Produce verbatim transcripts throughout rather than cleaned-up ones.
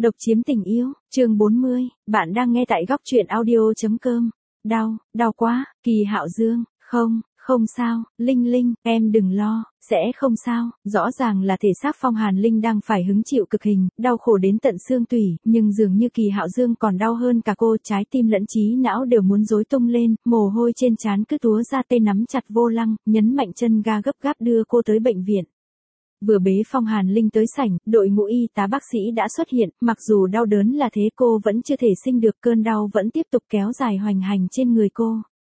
Độc chiếm tình yêu, chương bốn mươi, bạn đang nghe tại góc truyện audio chấm com. Đau, đau quá, Kỳ Hạo Dương, không, không sao, Linh Linh, em đừng lo, sẽ không sao. Rõ ràng là thể xác Phong Hàn Linh đang phải hứng chịu cực hình, đau khổ đến tận xương tủy, nhưng dường như Kỳ Hạo Dương còn đau hơn cả cô, trái tim lẫn trí não đều muốn rối tung lên, mồ hôi trên trán cứ túa ra, tay nắm chặt vô lăng, nhấn mạnh chân ga gấp gáp đưa cô tới bệnh viện. Vừa bế Phong Hàn Linh tới sảnh, đội ngũ y tá bác sĩ đã xuất hiện, mặc dù đau đớn là thế cô vẫn chưa thể sinh được, cơn đau vẫn tiếp tục kéo dài hoành hành trên người cô.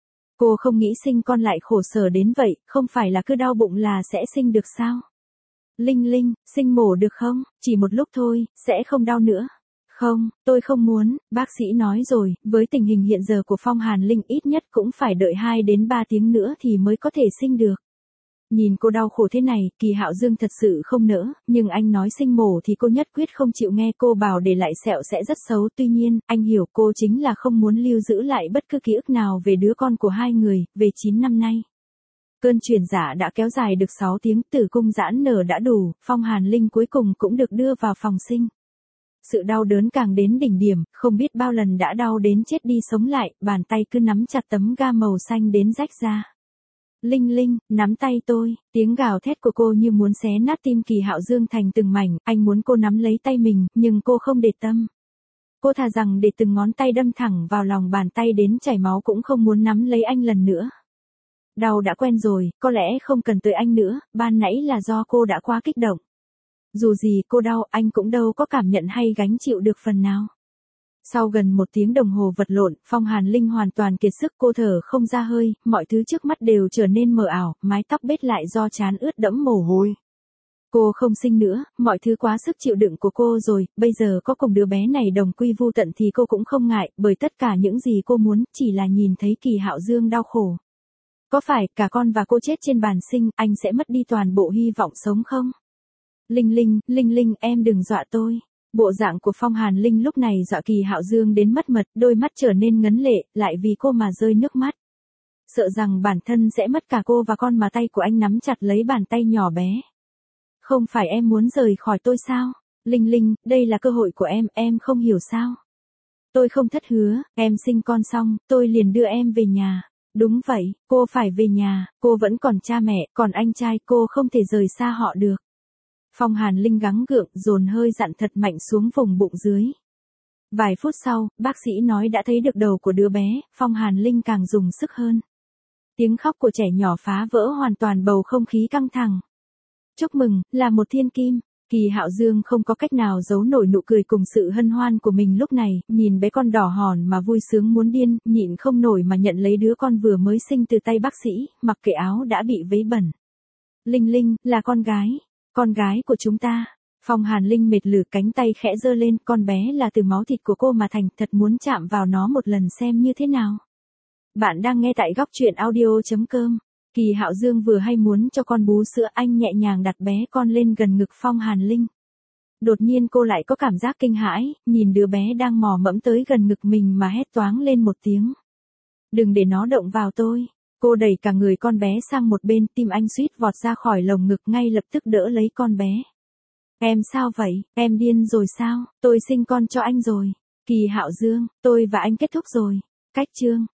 Cô không nghĩ sinh con lại khổ sở đến vậy, không phải là cứ đau bụng là sẽ sinh được sao? Linh Linh, sinh mổ được không? Chỉ một lúc thôi, sẽ không đau nữa. Không, tôi không muốn, bác sĩ nói rồi, với tình hình hiện giờ của Phong Hàn Linh ít nhất cũng phải đợi hai đến ba tiếng nữa thì mới có thể sinh được. Nhìn cô đau khổ thế này, Kỳ Hạo Dương thật sự không nỡ, nhưng anh nói sinh mổ thì cô nhất quyết không chịu nghe, cô bảo để lại sẹo sẽ rất xấu, tuy nhiên, anh hiểu cô chính là không muốn lưu giữ lại bất cứ ký ức nào về đứa con của hai người, về chín năm nay. Cơn chuyển dạ đã kéo dài được sáu tiếng, tử cung giãn nở đã đủ, Phong Hàn Linh cuối cùng cũng được đưa vào phòng sinh. Sự đau đớn càng đến đỉnh điểm, không biết bao lần đã đau đến chết đi sống lại, bàn tay cứ nắm chặt tấm ga màu xanh đến rách ra. Linh Linh, nắm tay tôi, tiếng gào thét của cô như muốn xé nát tim Kỳ Hạo Dương thành từng mảnh, anh muốn cô nắm lấy tay mình, nhưng cô không để tâm. Cô thà rằng để từng ngón tay đâm thẳng vào lòng bàn tay đến chảy máu cũng không muốn nắm lấy anh lần nữa. Đau đã quen rồi, có lẽ không cần tới anh nữa, ban nãy là do cô đã quá kích động. Dù gì cô đau, anh cũng đâu có cảm nhận hay gánh chịu được phần nào. Sau gần một tiếng đồng hồ vật lộn, Phong Hàn Linh hoàn toàn kiệt sức, cô thở không ra hơi, mọi thứ trước mắt đều trở nên mờ ảo, mái tóc bết lại do trán ướt đẫm mồ hôi. Cô không sinh nữa, mọi thứ quá sức chịu đựng của cô rồi, bây giờ có cùng đứa bé này đồng quy vu tận thì cô cũng không ngại, bởi tất cả những gì cô muốn chỉ là nhìn thấy Kỳ Hạo Dương đau khổ. Có phải cả con và cô chết trên bàn sinh, anh sẽ mất đi toàn bộ hy vọng sống không? Linh Linh, Linh Linh, em đừng dọa tôi. Bộ dạng của Phong Hàn Linh lúc này dọa Kỳ Hạo Dương đến mất mật, đôi mắt trở nên ngấn lệ, lại vì cô mà rơi nước mắt. Sợ rằng bản thân sẽ mất cả cô và con mà tay của anh nắm chặt lấy bàn tay nhỏ bé. Không phải em muốn rời khỏi tôi sao? Linh Linh, đây là cơ hội của em, em không hiểu sao? Tôi không thất hứa, em sinh con xong, tôi liền đưa em về nhà. Đúng vậy, cô phải về nhà, cô vẫn còn cha mẹ, còn anh trai, cô không thể rời xa họ được. Phong Hàn Linh gắng gượng, dồn hơi dặn thật mạnh xuống vùng bụng dưới. Vài phút sau, bác sĩ nói đã thấy được đầu của đứa bé, Phong Hàn Linh càng dùng sức hơn. Tiếng khóc của trẻ nhỏ phá vỡ hoàn toàn bầu không khí căng thẳng. Chúc mừng, là một thiên kim. Kỳ Hạo Dương không có cách nào giấu nổi nụ cười cùng sự hân hoan của mình lúc này, nhìn bé con đỏ hòn mà vui sướng muốn điên, nhịn không nổi mà nhận lấy đứa con vừa mới sinh từ tay bác sĩ, mặc kệ áo đã bị vấy bẩn. Linh Linh, là con gái. Con gái của chúng ta. Phong Hàn Linh mệt lử, cánh tay khẽ giơ lên, con bé là từ máu thịt của cô mà thành, thật muốn chạm vào nó một lần xem như thế nào. Bạn đang nghe tại góc truyện audio chấm com. Kỳ Hạo Dương vừa hay muốn cho con bú sữa, anh nhẹ nhàng đặt bé con lên gần ngực Phong Hàn Linh. Đột nhiên cô lại có cảm giác kinh hãi, nhìn đứa bé đang mò mẫm tới gần ngực mình mà hét toáng lên một tiếng. Đừng để nó động vào tôi. Cô đẩy cả người con bé sang một bên, tim anh suýt vọt ra khỏi lồng ngực, ngay lập tức đỡ lấy con bé. Em sao vậy, em điên rồi sao, tôi sinh con cho anh rồi. Kỳ Hạo Dương, tôi và anh kết thúc rồi. Cách chương,